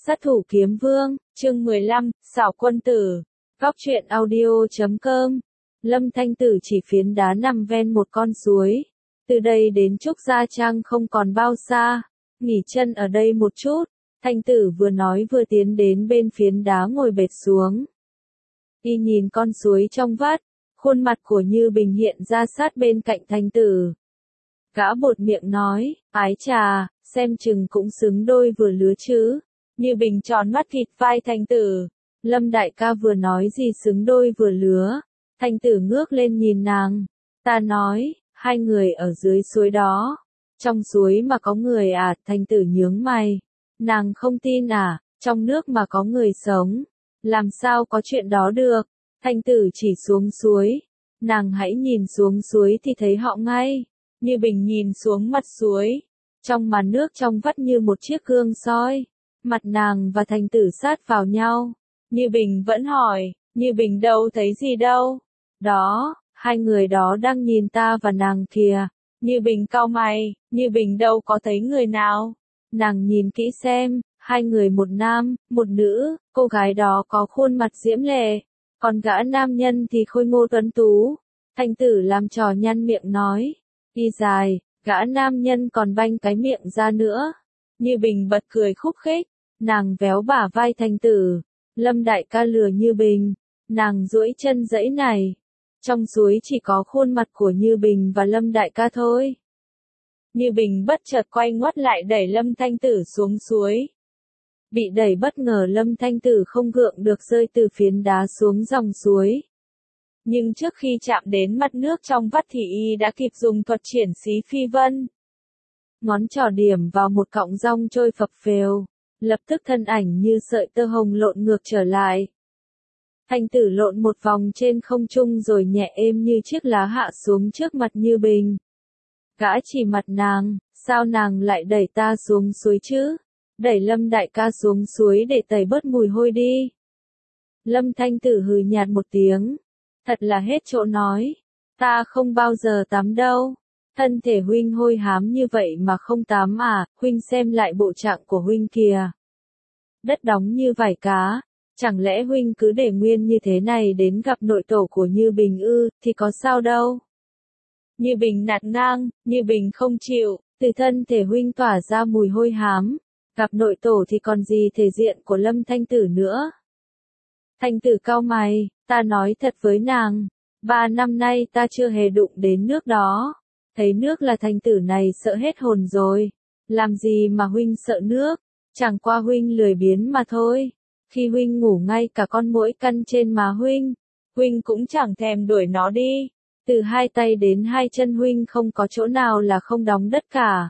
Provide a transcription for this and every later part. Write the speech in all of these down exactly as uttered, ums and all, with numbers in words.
Sát thủ kiếm vương, chương mười lăm, xảo quân tử. Góc truyện audio chấm com. Lâm Thanh Tử chỉ phiến đá nằm ven một con suối. Từ đây đến Trúc Gia Trang không còn bao xa. Nghỉ chân ở đây một chút. Thanh Tử vừa nói vừa tiến đến bên phiến đá ngồi bệt xuống. Y nhìn con suối trong vắt. Khuôn mặt của Như Bình hiện ra sát bên cạnh Thanh Tử. Gã bột miệng nói, ái trà, xem chừng cũng xứng đôi vừa lứa chứ. Như Bình tròn mắt thịt vai Thanh Tử. Lâm đại ca vừa nói gì xứng đôi vừa lứa. Thanh Tử ngước lên nhìn nàng. Ta nói, hai người ở dưới suối đó. Trong suối mà có người à? Thanh Tử nhướng mày. Nàng không tin à? Trong nước mà có người sống. Làm sao có chuyện đó được? Thanh Tử chỉ xuống suối. Nàng hãy nhìn xuống suối thì thấy họ ngay. Như Bình nhìn xuống mặt suối. Trong màn nước trong vắt như một chiếc gương soi. Mặt nàng và Thanh Tử sát vào nhau. Như Bình vẫn hỏi, Như Bình đâu thấy gì đâu. Đó, hai người đó đang nhìn ta và nàng kìa. Như Bình cau mày, Như Bình đâu có thấy người nào. Nàng nhìn kỹ xem, hai người một nam, một nữ, cô gái đó có khuôn mặt diễm lệ. Còn gã nam nhân thì khôi ngô tuấn tú. Thanh Tử làm trò nhăn miệng nói, y dài, gã nam nhân còn banh cái miệng ra nữa. Như Bình bật cười khúc khích. Nàng véo bả vai Thanh Tử. Lâm đại ca lừa Như Bình. Nàng duỗi chân giãy này. Trong suối chỉ có khuôn mặt của Như Bình và Lâm đại ca thôi. Như Bình bất chợt quay ngoắt lại đẩy Lâm Thanh Tử xuống suối. Bị đẩy bất ngờ Lâm Thanh Tử không gượng được rơi từ phiến đá xuống dòng suối. Nhưng trước khi chạm đến mặt nước trong vắt thì y đã kịp dùng thuật triển xí phi vân. Ngón trỏ điểm vào một cọng rong trôi phập phều. Lập tức thân ảnh như sợi tơ hồng lộn ngược trở lại. Thanh Tử lộn một vòng trên không trung rồi nhẹ êm như chiếc lá hạ xuống trước mặt Như Bình. Gã chỉ mặt nàng, sao nàng lại đẩy ta xuống suối chứ? Đẩy Lâm đại ca xuống suối để tẩy bớt mùi hôi đi. Lâm Thanh Tử hừ nhạt một tiếng. Thật là hết chỗ nói. Ta không bao giờ tắm đâu. Thân thể huynh hôi hám như vậy mà không tắm à? Huynh xem lại bộ trạng của huynh kìa. Đất đóng như vải cá. Chẳng lẽ huynh cứ để nguyên như thế này đến gặp nội tổ của Như Bình ư, thì có sao đâu. Như Bình nạt ngang, Như Bình không chịu, từ thân thể huynh tỏa ra mùi hôi hám. Gặp nội tổ thì còn gì thể diện của Lâm Thanh Tử nữa. Thanh Tử cau mày, ta nói thật với nàng. Ba năm nay ta chưa hề đụng đến nước đó. Thấy nước là Thanh Tử này sợ hết hồn rồi. Làm gì mà huynh sợ nước? Chẳng qua huynh lười biếng mà thôi. Khi huynh ngủ ngay cả con muỗi căn trên má huynh. Huynh cũng chẳng thèm đuổi nó đi. Từ hai tay đến hai chân huynh không có chỗ nào là không đóng đất cả.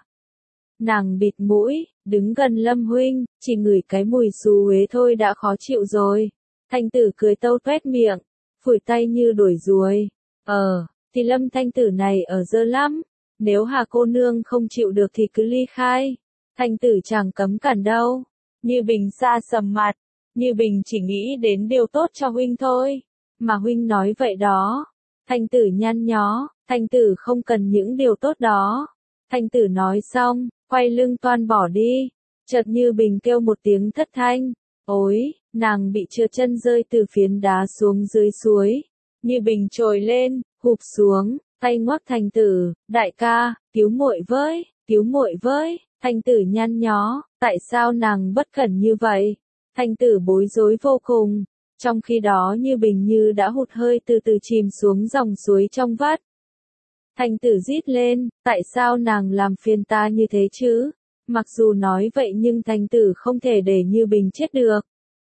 Nàng bịt mũi, đứng gần Lâm huynh, chỉ ngửi cái mùi xú uế thôi đã khó chịu rồi. Thanh Tử cười tâu tuét miệng, phủi tay như đuổi ruồi. Ờ, thì Lâm Thanh Tử này ở dơ lắm. Nếu Hà cô nương không chịu được thì cứ ly khai. Thanh Tử chẳng cấm cản đâu. Như Bình xa sầm mặt. Như Bình chỉ nghĩ đến điều tốt cho huynh thôi. Mà huynh nói vậy đó. Thanh Tử nhăn nhó. Thanh Tử không cần những điều tốt đó. Thanh Tử nói xong, quay lưng toan bỏ đi. Chợt Như Bình kêu một tiếng thất thanh. Ôi, nàng bị trượt chân rơi từ phiến đá xuống dưới suối. Như Bình trồi lên, hụp xuống, tay ngoắc Thanh Tử, đại ca, cứu muội với, cứu muội với. Thanh Tử nhăn nhó, tại sao nàng bất cẩn như vậy? Thanh Tử bối rối vô cùng. Trong khi đó Như Bình như đã hụt hơi từ từ chìm xuống dòng suối trong vắt. Thanh Tử rít lên, tại sao nàng làm phiền ta như thế chứ? Mặc dù nói vậy nhưng Thanh Tử không thể để Như Bình chết được.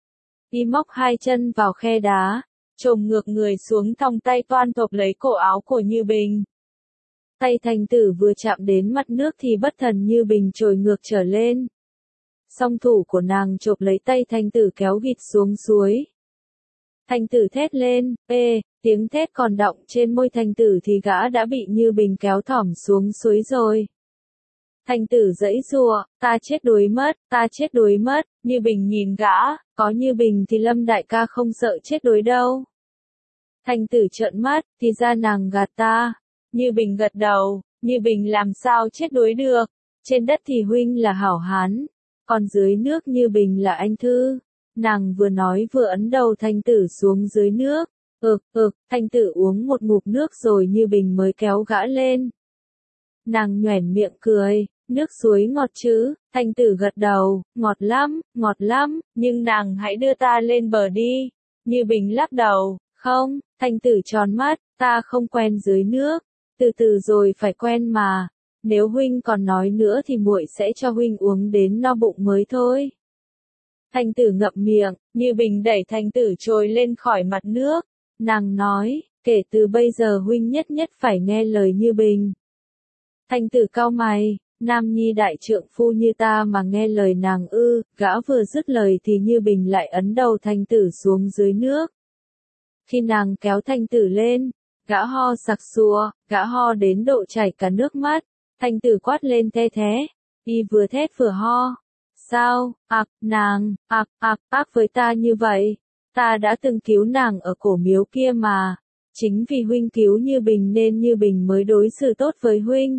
Y móc hai chân vào khe đá, chồm ngược người xuống thòng tay toan tộp lấy cổ áo của Như Bình. Tay Thanh Tử vừa chạm đến mặt nước thì bất thần Như Bình trồi ngược trở lên. Song thủ của nàng chộp lấy tay Thanh Tử kéo gịt xuống suối. Thanh Tử thét lên, ê, tiếng thét còn đọng trên môi Thanh Tử thì gã đã bị Như Bình kéo thõm xuống suối rồi. Thanh Tử giãy giụa, ta chết đuối mất, ta chết đuối mất. Như Bình nhìn gã, có Như Bình thì Lâm đại ca không sợ chết đuối đâu. Thanh Tử trợn mắt, thì ra nàng gạt ta. Như Bình gật đầu, Như Bình làm sao chết đuối được. Trên đất thì huynh là hảo hán, còn dưới nước Như Bình là anh Thư. Nàng vừa nói vừa ấn đầu Thanh Tử xuống dưới nước. Ực, ực, Thanh Tử uống một ngụm nước rồi Như Bình mới kéo gã lên. Nàng nhoẻn miệng cười, nước suối ngọt chứ, Thanh Tử gật đầu, ngọt lắm, ngọt lắm, nhưng nàng hãy đưa ta lên bờ đi. Như Bình lắc đầu, không, Thanh Tử tròn mắt, ta không quen dưới nước, từ từ rồi phải quen mà, nếu huynh còn nói nữa thì muội sẽ cho huynh uống đến no bụng mới thôi. Thanh Tử ngậm miệng, Như Bình đẩy Thanh Tử trồi lên khỏi mặt nước, nàng nói, kể từ bây giờ huynh nhất nhất phải nghe lời Như Bình. Thanh Tử cau mày, nam nhi đại trượng phu như ta mà nghe lời nàng ư, gã vừa dứt lời thì Như Bình lại ấn đầu Thanh Tử xuống dưới nước. Khi nàng kéo Thanh Tử lên, gã ho sặc sụa, gã ho đến độ chảy cả nước mắt, Thanh Tử quát lên the thế, y vừa thét vừa ho. Sao, ạc, nàng, ạc, ạc, ác với ta như vậy, ta đã từng cứu nàng ở cổ miếu kia mà, chính vì huynh cứu Như Bình nên Như Bình mới đối xử tốt với huynh.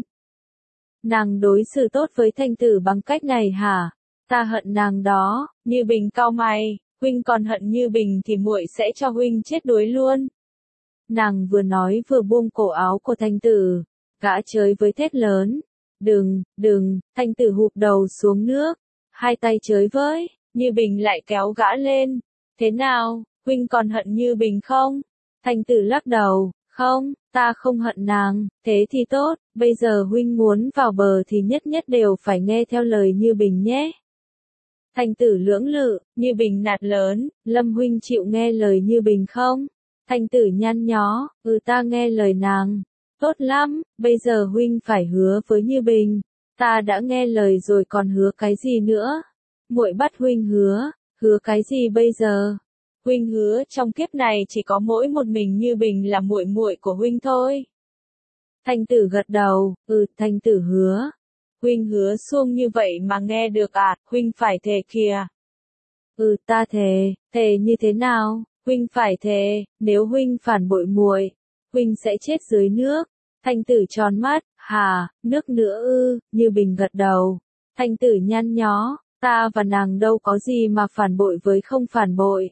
Nàng đối xử tốt với Thanh Tử bằng cách này hả? Ta hận nàng đó. Như Bình cau mày, huynh còn hận Như Bình thì muội sẽ cho huynh chết đuối luôn. Nàng vừa nói vừa buông cổ áo của Thanh Tử, gã chới với thét lớn. Đừng, đừng, Thanh Tử hụp đầu xuống nước, hai tay chới với, Như Bình lại kéo gã lên. Thế nào, huynh còn hận Như Bình không? Thanh Tử lắc đầu, không, ta không hận nàng, thế thì tốt, bây giờ huynh muốn vào bờ thì nhất nhất đều phải nghe theo lời Như Bình nhé. Thanh Tử lưỡng lự, Như Bình nạt lớn, Lâm huynh chịu nghe lời Như Bình không? Thanh Tử nhăn nhó, ừ ta nghe lời nàng. Tốt lắm, bây giờ huynh phải hứa với Như Bình. Ta đã nghe lời rồi còn hứa cái gì nữa? Muội bắt huynh hứa, hứa cái gì bây giờ? Huynh hứa trong kiếp này chỉ có mỗi một mình Như Bình là muội muội của huynh thôi. Thanh Tử gật đầu, ừ, Thanh Tử hứa. Huynh hứa xuông như vậy mà nghe được à, huynh phải thề kìa. Ừ, ta thề, thề như thế nào? Huynh phải thề, nếu huynh phản bội muội, huynh sẽ chết dưới nước. Thanh Tử tròn mắt, hà, nước nữa ư, Như Bình gật đầu. Thanh Tử nhăn nhó, ta và nàng đâu có gì mà phản bội với không phản bội.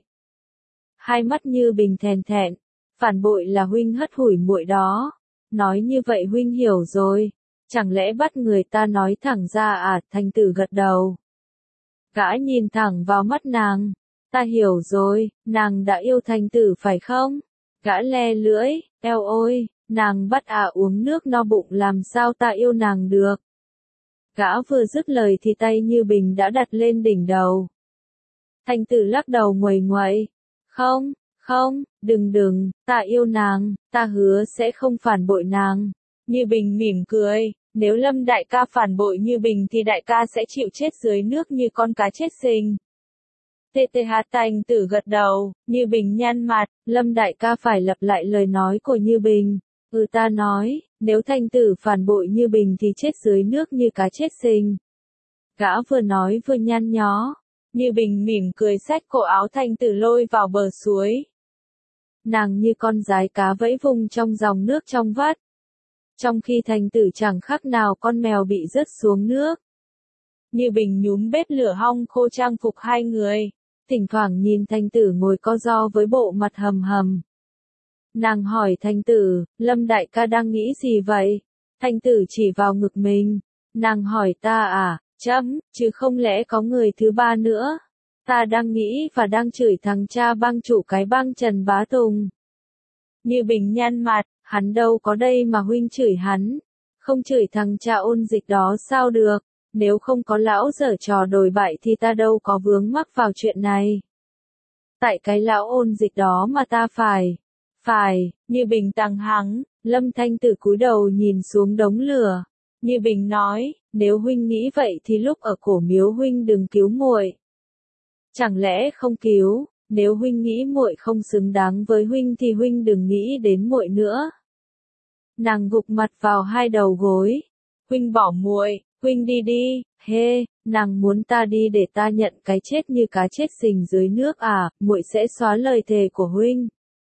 Hai mắt Như Bình thèn thẹn, phản bội là huynh hất hủi muội đó. Nói như vậy huynh hiểu rồi, chẳng lẽ bắt người ta nói thẳng ra à? Thanh Tử gật đầu. Gã nhìn thẳng vào mắt nàng, ta hiểu rồi, nàng đã yêu Thanh Tử phải không? Gã le lưỡi, eo ôi, nàng bắt à uống nước no bụng làm sao ta yêu nàng được? Gã vừa dứt lời thì tay Như Bình đã đặt lên đỉnh đầu. Thanh Tử lắc đầu nguầy nguậy, không, không, đừng đừng, ta yêu nàng, ta hứa sẽ không phản bội nàng. Như Bình mỉm cười, nếu Lâm đại ca phản bội Như Bình thì đại ca sẽ chịu chết dưới nước như con cá chết sình. tê tê hát Thanh Tử gật đầu, Như Bình nhăn mặt, Lâm đại ca phải lặp lại lời nói của Như Bình. Ừ ta nói, nếu Thanh Tử phản bội Như Bình thì chết dưới nước như cá chết sình. Gã vừa nói vừa nhăn nhó. Như Bình mỉm cười xách cổ áo Thanh Tử lôi vào bờ suối. Nàng như con dái cá vẫy vùng trong dòng nước trong vắt. Trong khi Thanh Tử chẳng khác nào con mèo bị rớt xuống nước. Như Bình nhúm bếp lửa hong khô trang phục hai người, thỉnh thoảng nhìn Thanh Tử ngồi co ro với bộ mặt hầm hầm. Nàng hỏi Thanh Tử, Lâm đại ca đang nghĩ gì vậy? Thanh Tử chỉ vào ngực mình. Nàng hỏi ta à, chấm, chứ không lẽ có người thứ ba nữa? Ta đang nghĩ và đang chửi thằng cha bang chủ cái bang Trần Bá Tùng. Như Bình nhăn mặt, hắn đâu có đây mà huynh chửi hắn. Không chửi thằng cha Ôn Dịch đó sao được? Nếu không có lão giở trò đồi bại thì ta đâu có vướng mắc vào chuyện này. Tại cái lão Ôn Dịch đó mà ta phải. Phải, Như Bình tằng hắng, Lâm Thanh Tử cúi đầu nhìn xuống đống lửa. Như Bình nói, nếu huynh nghĩ vậy thì lúc ở cổ miếu huynh đừng cứu muội. Chẳng lẽ không cứu, nếu huynh nghĩ muội không xứng đáng với huynh thì huynh đừng nghĩ đến muội nữa. Nàng gục mặt vào hai đầu gối. Huynh bỏ muội, huynh đi đi, hê, nàng muốn ta đi để ta nhận cái chết như cá chết sình dưới nước à, muội sẽ xóa lời thề của huynh.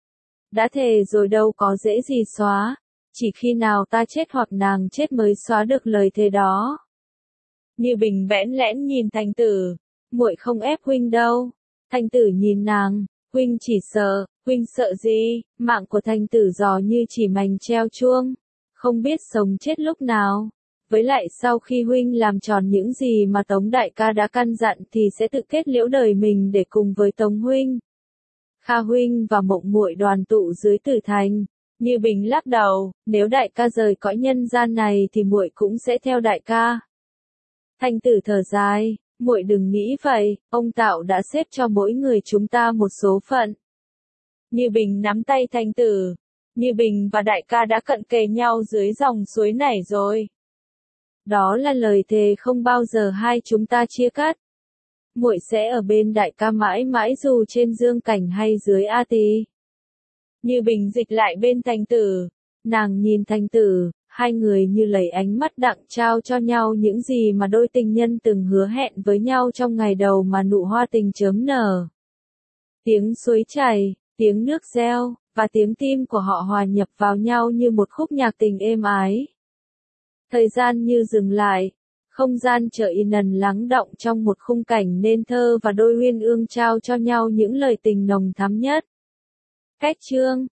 Đã thề rồi đâu có dễ gì xóa, chỉ khi nào ta chết hoặc nàng chết mới xóa được lời thề đó. Như Bình bẽn lẽn nhìn Thành Tử, muội không ép huynh đâu. Thành Tử nhìn nàng, huynh chỉ sợ, huynh sợ gì, mạng của Thành Tử giò như chỉ mành treo chuông, không biết sống chết lúc nào. Với lại sau khi huynh làm tròn những gì mà Tống đại ca đã căn dặn thì sẽ tự kết liễu đời mình để cùng với Tống huynh. Kha huynh và Mộng muội đoàn tụ dưới Tử Thành. Như Bình lắc đầu, nếu đại ca rời cõi nhân gian này thì muội cũng sẽ theo đại ca. Thành Tử thở dài, muội đừng nghĩ vậy, ông Tạo đã xếp cho mỗi người chúng ta một số phận. Như Bình nắm tay Thành Tử, Như Bình và đại ca đã cận kề nhau dưới dòng suối này rồi. Đó là lời thề không bao giờ hai chúng ta chia cắt. Muội sẽ ở bên đại ca mãi mãi dù trên dương cảnh hay dưới A Tỳ. Như Bình dịch lại bên Thành Tử, nàng nhìn Thành Tử, hai người như lấy ánh mắt đặng trao cho nhau những gì mà đôi tình nhân từng hứa hẹn với nhau trong ngày đầu mà nụ hoa tình chớm nở. Tiếng suối chảy, tiếng nước reo, và tiếng tim của họ hòa nhập vào nhau như một khúc nhạc tình êm ái. Thời gian như dừng lại, không gian trở yên ần lắng động trong một khung cảnh nên thơ và đôi uyên ương trao cho nhau những lời tình nồng thắm nhất. Kết chương